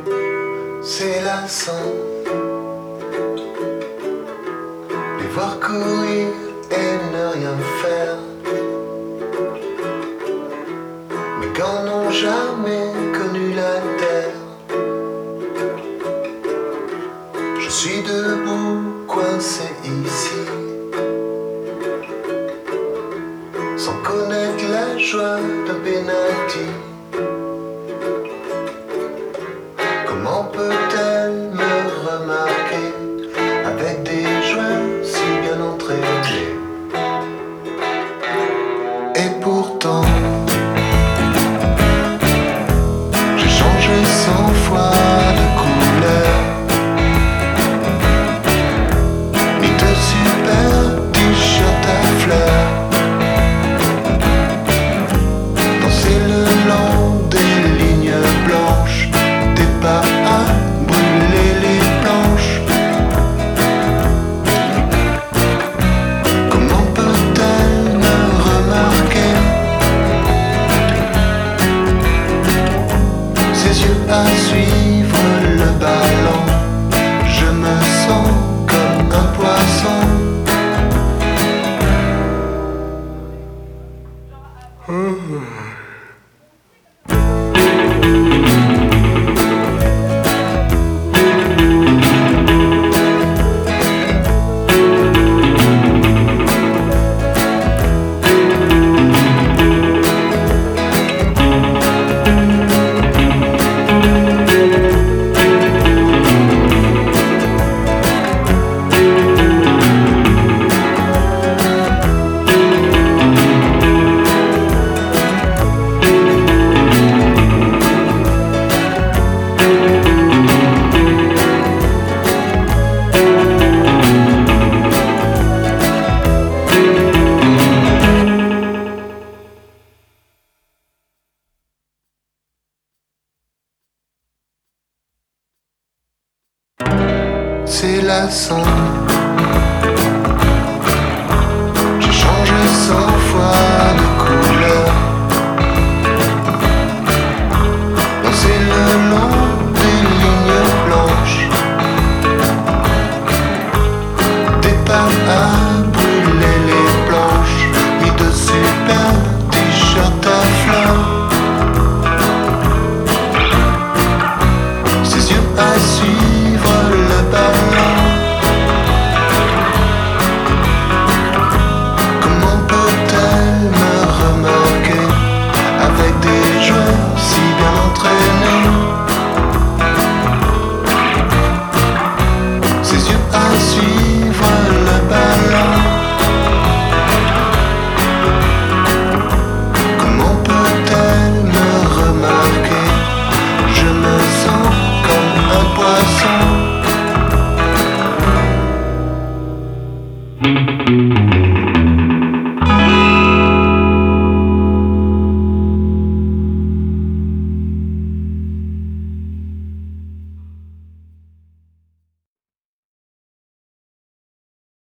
C'est lassant les voir courir et ne rien faire, mais quand n'ont jamais connu la terre. Je suis debout, coincé ici, sans connaître la joie d'un penalty. Comment peut-elle me remarquer avec des joints si bien entraînés? Et pourtant, j'ai changé 100 fois de couleur, mis de super t-shirts à fleurs, danser le long des lignes blanches, des pas à brûler les planches. Comment peut-elle me remarquer? Ses yeux à suivre le ballon, je me sens comme un poisson. C'est lassant, j'ai changé 100 fois de couleur, danser le long